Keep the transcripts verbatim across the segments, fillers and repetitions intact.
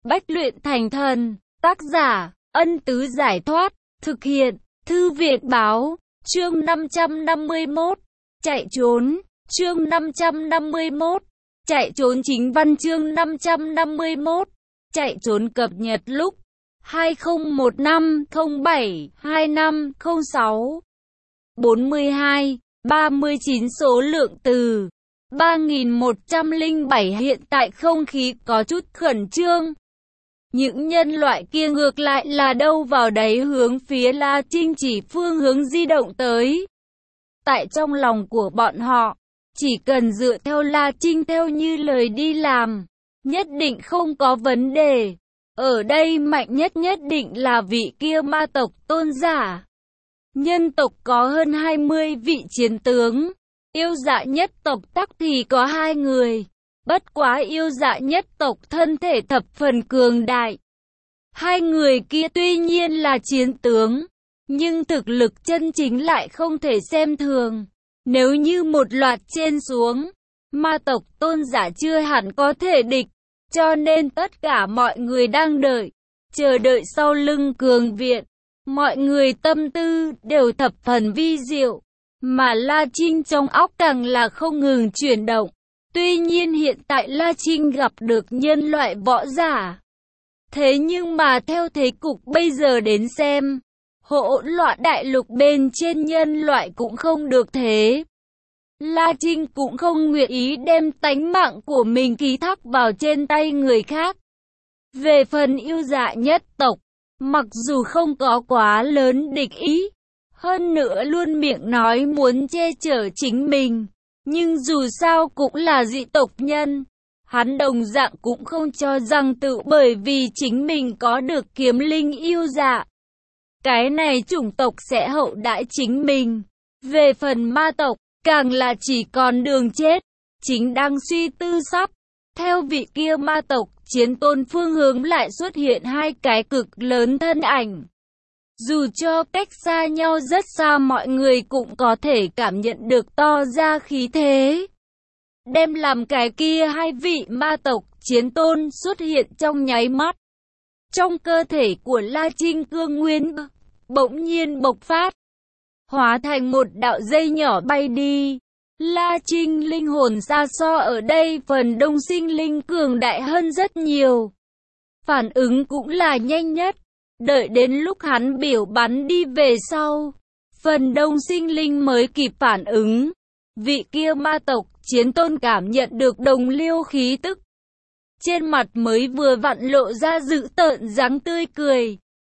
Bách luyện thành thần. Tác giả, Ân Tứ Giải Thoát. Thực hiện, Thư viện Báo. Chương năm trăm năm mươi mốt. Chạy trốn. Chương năm trăm năm mươi mốt. Chạy trốn. Chính văn chương năm trăm năm mươi mốt. Chạy trốn cập nhật lúc hai không một năm không bảy hai năm không sáu. bốn mươi hai, ba mươi chín số lượng từ ba nghìn một trăm lẻ bảy. Hiện tại không khí có chút khẩn trương. Những nhân loại kia ngược lại là đâu vào đấy hướng phía La Trinh chỉ phương hướng di động tới. Tại trong lòng của bọn họ, chỉ cần dựa theo La Trinh theo như lời đi làm, nhất định không có vấn đề. Ở đây mạnh nhất nhất định là vị kia ma tộc tôn giả. Nhân tộc có hơn hai mươi vị chiến tướng, yêu dạ nhất tộc tắc thì có hai người. Bất quá yêu dạ nhất tộc thân thể thập phần cường đại. Hai người kia tuy nhiên là chiến tướng, nhưng thực lực chân chính lại không thể xem thường. Nếu như một loạt trên xuống, ma tộc tôn giả chưa hẳn có thể địch. Cho nên tất cả mọi người đang đợi, chờ đợi sau lưng cường viện. Mọi người tâm tư đều thập phần vi diệu, mà La Trinh trong óc càng là không ngừng chuyển động. Tuy nhiên hiện tại La Trinh gặp được nhân loại võ giả. Thế nhưng mà theo thế cục bây giờ đến xem, hỗn loạn đại lục bên trên nhân loại cũng không được thế. La Trinh cũng không nguyện ý đem tánh mạng của mình ký thác vào trên tay người khác. Về phần yêu dạ nhất tộc, mặc dù không có quá lớn địch ý, hơn nữa luôn miệng nói muốn che chở chính mình, nhưng dù sao cũng là dị tộc nhân. Hắn đồng dạng cũng không cho rằng tự bởi vì chính mình có được kiếm linh yêu dạ, cái này chủng tộc sẽ hậu đãi chính mình. Về phần ma tộc, càng là chỉ còn đường chết. Chính đang suy tư sắp theo vị kia ma tộc chiến tôn phương hướng lại xuất hiện hai cái cực lớn thân ảnh. Dù cho cách xa nhau rất xa, mọi người cũng có thể cảm nhận được to ra khí thế. Đem làm cái kia hai vị ma tộc chiến tôn xuất hiện trong nháy mắt. Trong cơ thể của La Trinh cương nguyên bỗng nhiên bộc phát, hóa thành một đạo dây nhỏ bay đi. La Trinh linh hồn xa so ở đây phần đông sinh linh cường đại hơn rất nhiều. Phản ứng cũng là nhanh nhất. Đợi đến lúc hắn biểu bắn đi về sau, phần đông sinh linh mới kịp phản ứng. Vị kia ma tộc chiến tôn cảm nhận được đồng liêu khí tức, trên mặt mới vừa vặn lộ ra dữ tợn dáng tươi cười.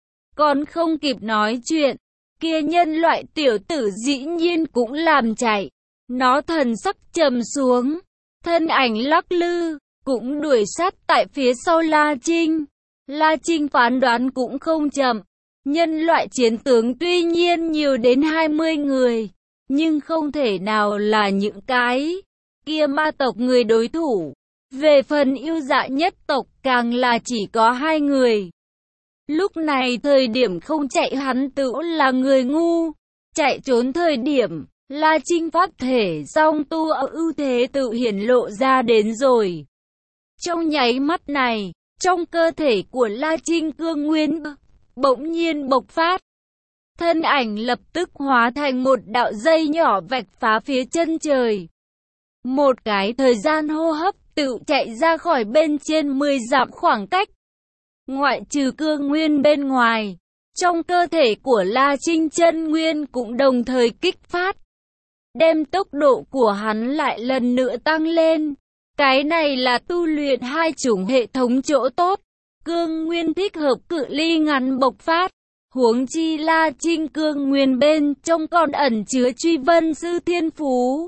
Còn không kịp nói chuyện, kia nhân loại tiểu tử dĩ nhiên cũng làm chạy. Nó thần sắc trầm xuống, thân ảnh lắc lư, cũng đuổi sát tại phía sau La Trinh. La Trinh phán đoán cũng không chậm. Nhân loại chiến tướng tuy nhiên nhiều đến hai mươi người, nhưng không thể nào là những cái kia ma tộc người đối thủ. Về phần yêu dạ nhất tộc càng là chỉ có hai người. Lúc này thời điểm không chạy hắn tự là người ngu. Chạy trốn thời điểm, La Trinh phát thể song tu ưu thế tự hiển lộ ra đến rồi. Trong nháy mắt này, trong cơ thể của La Trinh cương nguyên bỗng nhiên bộc phát. Thân ảnh lập tức hóa thành một đạo dây nhỏ vạch phá phía chân trời. Một cái thời gian hô hấp tự chạy ra khỏi bên trên mười dặm khoảng cách. Ngoại trừ cương nguyên bên ngoài, trong cơ thể của La Trinh chân nguyên cũng đồng thời kích phát, đem tốc độ của hắn lại lần nữa tăng lên. Cái này là tu luyện hai chủng hệ thống chỗ tốt. Cương nguyên thích hợp cự ly ngắn bộc phát. Huống chi La Trinh cương nguyên bên trong còn ẩn chứa truy vân sư thiên phú,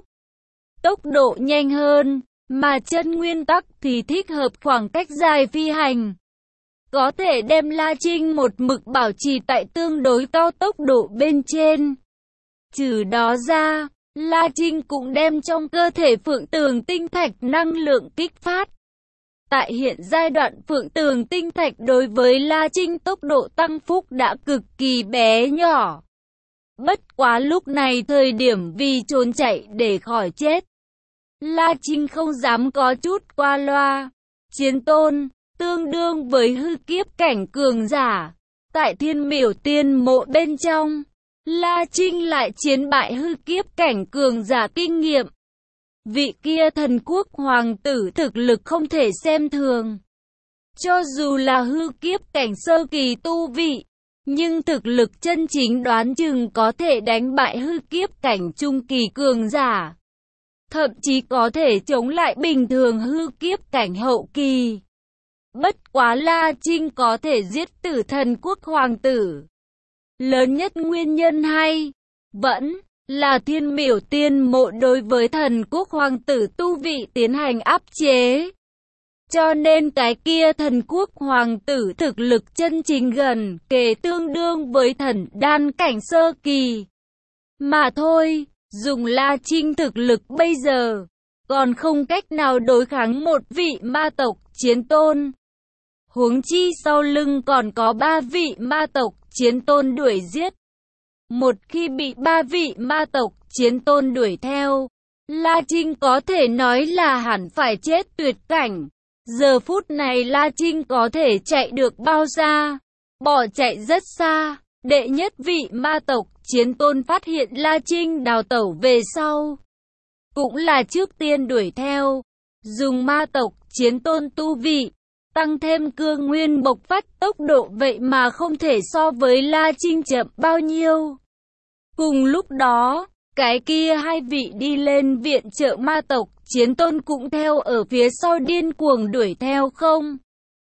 tốc độ nhanh hơn, mà chân nguyên tắc thì thích hợp khoảng cách dài phi hành. Có thể đem La Trinh một mực bảo trì tại tương đối cao tốc độ bên trên. Trừ đó ra, La Trinh cũng đem trong cơ thể phượng tường tinh thạch năng lượng kích phát. Tại hiện giai đoạn phượng tường tinh thạch đối với La Trinh tốc độ tăng phúc đã cực kỳ bé nhỏ. Bất quá lúc này thời điểm vì trốn chạy để khỏi chết, La Trinh không dám có chút qua loa. Chiến tôn, tương đương với hư kiếp cảnh cường giả. Tại Thiên Miểu Tiên Mộ bên trong, La Trinh lại chiến bại hư kiếp cảnh cường giả kinh nghiệm. Vị kia thần quốc hoàng tử thực lực không thể xem thường. Cho dù là hư kiếp cảnh sơ kỳ tu vị, nhưng thực lực chân chính đoán chừng có thể đánh bại hư kiếp cảnh trung kỳ cường giả. Thậm chí có thể chống lại bình thường hư kiếp cảnh hậu kỳ. Bất quá La Trinh có thể giết tử thần quốc hoàng tử. Lớn nhất nguyên nhân hay vẫn là Thiên Miểu Tiên Mộ đối với thần quốc hoàng tử tu vị tiến hành áp chế. Cho nên cái kia thần quốc hoàng tử thực lực chân chính gần kề tương đương với thần đan cảnh sơ kỳ. Mà thôi, dùng La Trinh thực lực bây giờ, còn không cách nào đối kháng một vị ma tộc chiến tôn. Huống chi sau lưng còn có ba vị ma tộc chiến tôn đuổi giết. Một khi bị ba vị ma tộc chiến tôn đuổi theo, La Trinh có thể nói là hẳn phải chết tuyệt cảnh. Giờ phút này La Trinh có thể chạy được bao xa? Bỏ chạy rất xa. Đệ nhất vị ma tộc chiến tôn phát hiện La Trinh đào tẩu về sau, cũng là trước tiên đuổi theo. Dùng ma tộc chiến tôn tu vị, tăng thêm cương nguyên bộc phát tốc độ vậy mà không thể so với La Trinh chậm bao nhiêu. Cùng lúc đó, cái kia hai vị đi lên viện trợ ma tộc chiến tôn cũng theo ở phía sau điên cuồng đuổi theo không.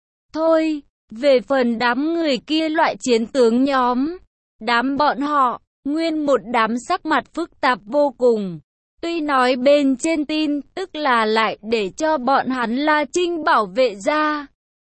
Thôi, về phần đám người kia loại chiến tướng nhóm, đám bọn họ, nguyên một đám sắc mặt phức tạp vô cùng. Tuy nói bên trên tin tức là lại để cho bọn hắn La Trinh bảo vệ ra.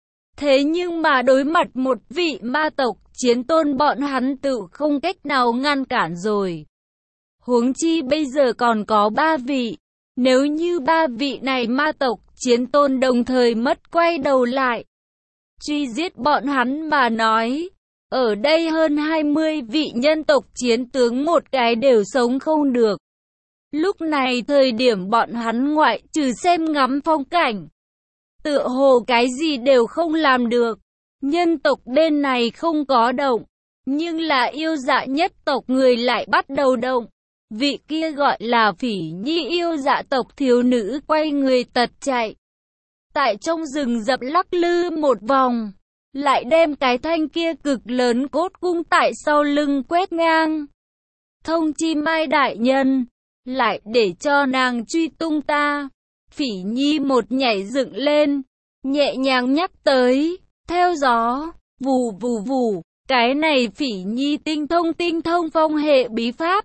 Thế nhưng mà đối mặt một vị ma tộc chiến tôn bọn hắn tự không cách nào ngăn cản rồi. Huống chi bây giờ còn có ba vị. Nếu như ba vị này ma tộc chiến tôn đồng thời mất quay đầu lại, truy giết bọn hắn mà nói, ở đây hơn hai mươi vị nhân tộc chiến tướng một cái đều sống không được. Lúc này thời điểm bọn hắn ngoại trừ xem ngắm phong cảnh, tựa hồ cái gì đều không làm được. Nhân tộc bên này không có động, nhưng là yêu dạ nhất tộc người lại bắt đầu động. Vị kia gọi là Phỉ Nhi yêu dạ tộc thiếu nữ quay người tật chạy. Tại trong rừng rậm lắc lư một vòng, lại đem cái thanh kia cực lớn cốt cung tại sau lưng quét ngang. Thông chi Mai đại nhân, lại để cho nàng truy tung ta. Phỉ Nhi một nhảy dựng lên, nhẹ nhàng nhắc tới, theo gió, vù vù vù, cái này Phỉ Nhi tinh thông tinh thông phong hệ bí pháp.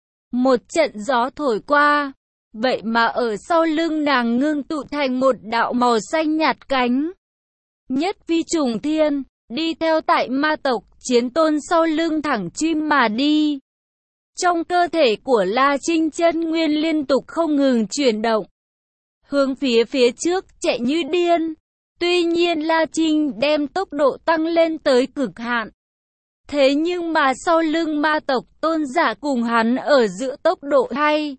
Một trận gió thổi qua, vậy mà ở sau lưng nàng ngưng tụ thành một đạo màu xanh nhạt cánh. Nhất phi trùng thiên, đi theo tại ma tộc chiến tôn sau lưng thẳng chim mà đi. Trong cơ thể của La Trinh chân nguyên liên tục không ngừng chuyển động, hướng phía phía trước chạy như điên. Tuy nhiên La Trinh đem tốc độ tăng lên tới cực hạn. Thế nhưng mà sau lưng ma tộc tôn giả cùng hắn ở giữa tốc độ hay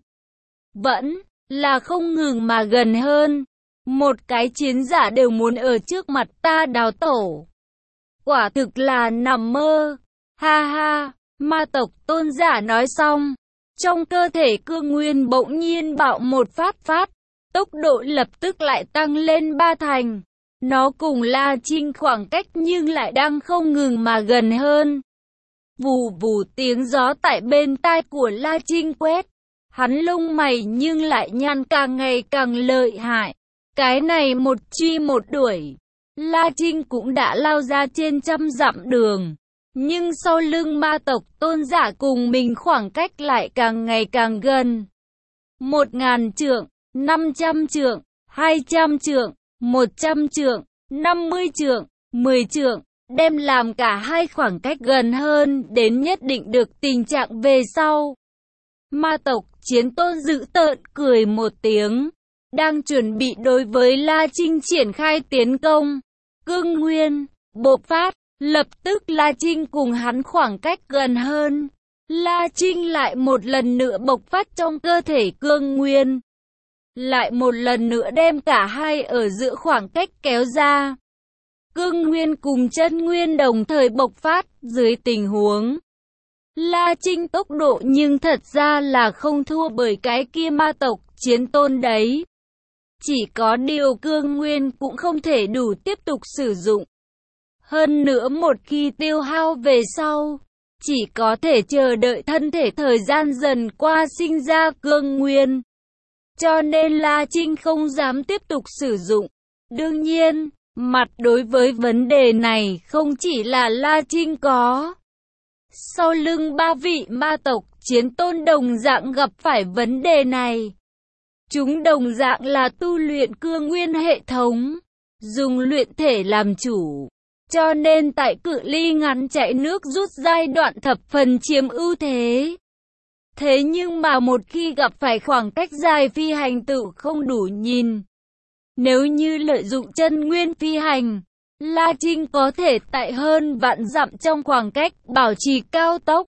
vẫn là không ngừng mà gần hơn. Một cái chiến giả đều muốn ở trước mặt ta đào tổ. Quả thực là nằm mơ. Ha ha, ma tộc tôn giả nói xong. Trong cơ thể cương nguyên bỗng nhiên bạo một phát phát. Tốc độ lập tức lại tăng lên ba thành. Nó cùng La Trinh khoảng cách nhưng lại đang không ngừng mà gần hơn. Vù vù tiếng gió tại bên tai của La Trinh quét. Hắn lông mày nhưng lại nhăn càng ngày càng lợi hại. Cái này một truy một đuổi. La Trinh cũng đã lao ra trên trăm dặm đường. Nhưng sau lưng ma tộc tôn giả cùng mình khoảng cách lại càng ngày càng gần. Một ngàn trượng, năm trăm trượng, hai trăm trượng, một trăm trượng, năm mươi trượng, mười trượng, đem làm cả hai khoảng cách gần hơn đến nhất định được tình trạng về sau. Ma tộc chiến tôn dữ tợn cười một tiếng, đang chuẩn bị đối với La Trinh triển khai tiến công. Cương nguyên bộc phát, lập tức La Trinh cùng hắn khoảng cách gần hơn. La Trinh lại một lần nữa bộc phát trong cơ thể cương nguyên, lại một lần nữa đem cả hai ở giữa khoảng cách kéo ra. cương nguyên cùng chân nguyên đồng thời bộc phát dưới tình huống La Trinh tốc độ nhưng thật ra là không thua bởi cái kia ma tộc chiến tôn đấy. Chỉ có điều cương nguyên cũng không thể đủ tiếp tục sử dụng. Hơn nữa một khi tiêu hao về sau, chỉ có thể chờ đợi thân thể thời gian dần qua sinh ra cương nguyên. Cho nên La Trinh không dám tiếp tục sử dụng. Đương nhiên, mặt đối với vấn đề này không chỉ là La Trinh có. Sau lưng ba vị ma tộc chiến tôn đồng dạng gặp phải vấn đề này. Chúng đồng dạng là tu luyện cương nguyên hệ thống, dùng luyện thể làm chủ. Cho nên tại cự ly ngắn chạy nước rút giai đoạn thập phần chiếm ưu thế. Thế nhưng mà một khi gặp phải khoảng cách dài phi hành tự không đủ nhìn. Nếu như lợi dụng chân nguyên phi hành, La Trinh có thể tại hơn vạn dặm trong khoảng cách bảo trì cao tốc.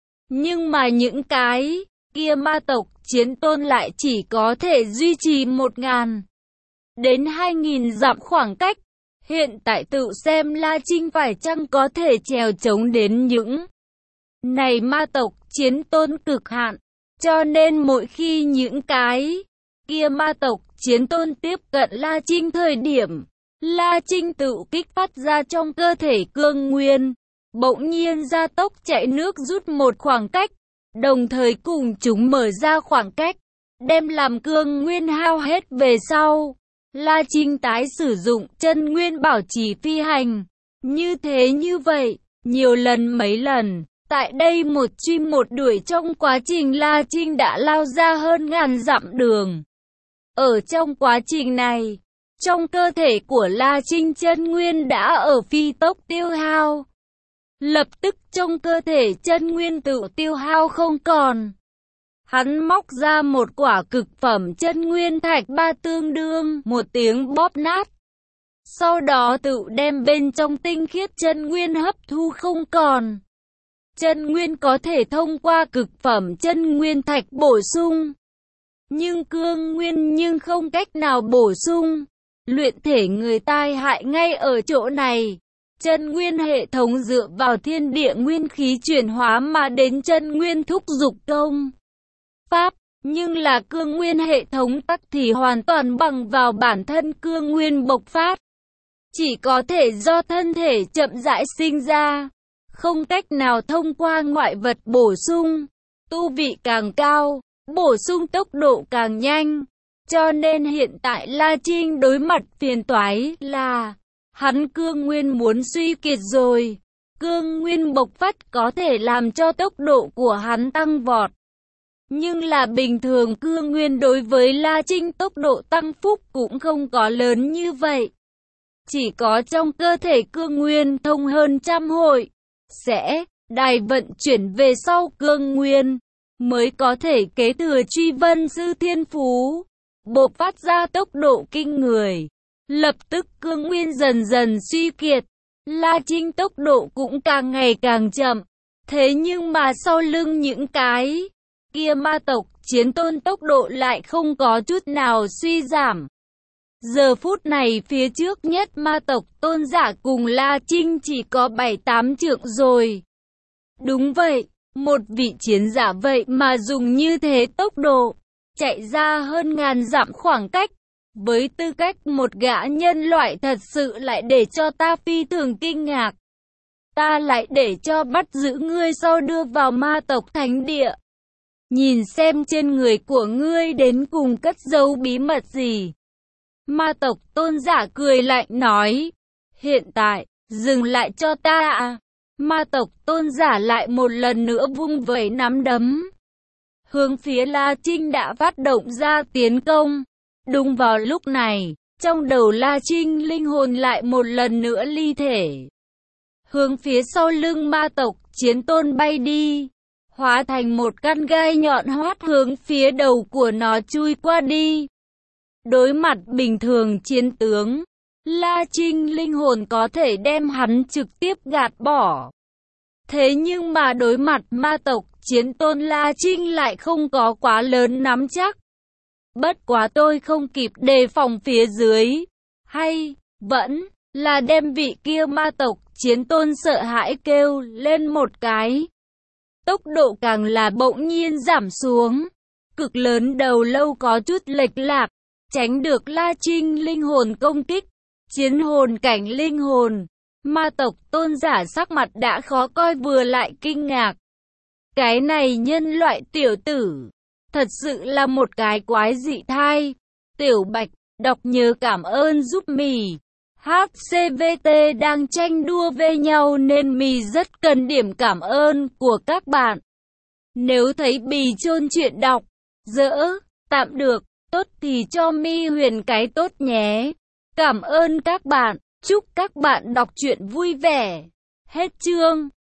Nhưng mà những cái kia ma tộc chiến tôn lại chỉ có thể duy trì một nghìn đến hai nghìn dặm khoảng cách. Hiện tại tự xem La Trinh phải chăng có thể trèo chống đến những này ma tộc chiến tôn cực hạn. Cho nên mỗi khi những cái kia ma tộc chiến tôn tiếp cận La Trinh thời điểm, La Trinh tự kích phát ra trong cơ thể cương nguyên, bỗng nhiên gia tốc chạy nước rút một khoảng cách, đồng thời cùng chúng mở ra khoảng cách, đem làm cương nguyên hao hết về sau. La Trinh tái sử dụng chân nguyên bảo trì phi hành. Như thế như vậy, nhiều lần mấy lần, tại đây một truy một đuổi trong quá trình La Trinh đã lao ra hơn ngàn dặm đường. Ở trong quá trình này, trong cơ thể của La Trinh chân nguyên đã ở phi tốc tiêu hao. Lập tức trong cơ thể chân nguyên tự tiêu hao không còn. Hắn móc ra một quả cực phẩm chân nguyên thạch ba tương đương một tiếng bóp nát. Sau đó tự đem bên trong tinh khiết chân nguyên hấp thu không còn. Chân nguyên có thể thông qua cực phẩm chân nguyên thạch bổ sung. Nhưng cương nguyên nhưng không cách nào bổ sung. Luyện thể người tai hại ngay ở chỗ này. Chân nguyên hệ thống dựa vào thiên địa nguyên khí chuyển hóa mà đến chân nguyên thúc dục công pháp, nhưng là cương nguyên hệ thống tắc thì hoàn toàn bằng vào bản thân cương nguyên bộc phát. Chỉ có thể do thân thể chậm rãi sinh ra, không cách nào thông qua ngoại vật bổ sung. Tu vị càng cao, bổ sung tốc độ càng nhanh. Cho nên hiện tại La Trinh đối mặt phiền toái là hắn cương nguyên muốn suy kiệt rồi. Cương nguyên bộc phát có thể làm cho tốc độ của hắn tăng vọt. Nhưng là bình thường cương nguyên đối với La Trinh tốc độ tăng phúc cũng không có lớn như vậy. Chỉ có trong cơ thể cương nguyên thông hơn trăm hội, sẽ đài vận chuyển về sau cương nguyên, mới có thể kế thừa truy vân sư thiên phú, bộc phát ra tốc độ kinh người. Lập tức cương nguyên dần dần suy kiệt, La Trinh tốc độ cũng càng ngày càng chậm. Thế nhưng mà sau lưng những cái kia ma tộc chiến tôn tốc độ lại không có chút nào suy giảm. Giờ phút này phía trước nhất ma tộc tôn giả cùng La Trinh chỉ có bảy tám trượng rồi. Đúng vậy, một vị chiến giả vậy mà dùng như thế tốc độ, chạy ra hơn ngàn dặm khoảng cách. Với tư cách một gã nhân loại thật sự lại để cho ta phi thường kinh ngạc. Ta lại để cho bắt giữ ngươi sau đưa vào ma tộc thánh địa. Nhìn xem trên người của ngươi đến cùng cất giấu bí mật gì. Ma tộc tôn giả cười lạnh nói. Hiện tại, dừng lại cho ta à. Ma tộc tôn giả lại một lần nữa vung vẩy nắm đấm. Hướng phía La Trinh đã phát động ra tiến công. Đúng vào lúc này, trong đầu La Trinh linh hồn lại một lần nữa ly thể. Hướng phía sau lưng ma tộc chiến tôn bay đi. Hóa thành một căn gai nhọn hoắt hướng phía đầu của nó chui qua đi. Đối mặt bình thường chiến tướng, La Trinh linh hồn có thể đem hắn trực tiếp gạt bỏ. Thế nhưng mà đối mặt ma tộc chiến tôn La Trinh lại không có quá lớn nắm chắc. Bất quá tôi không kịp đề phòng phía dưới. Hay, vẫn, là đem vị kia ma tộc chiến tôn sợ hãi kêu lên một cái. Tốc độ càng là bỗng nhiên giảm xuống. Cực lớn đầu lâu có chút lệch lạc, tránh được La Trinh linh hồn công kích. Chiến hồn cảnh linh hồn, ma tộc tôn giả sắc mặt đã khó coi vừa lại kinh ngạc. Cái này nhân loại tiểu tử, thật sự là một cái quái dị thai. Tiểu Bạch, đọc nhớ cảm ơn giúp mì. hát xê vê tê đang tranh đua về nhau nên mì rất cần điểm cảm ơn của các bạn. Nếu thấy bì chôn chuyện đọc, dỡ, tạm được, tốt thì cho mi huyền cái tốt nhé. Cảm ơn các bạn, chúc các bạn đọc truyện vui vẻ. Hết chương.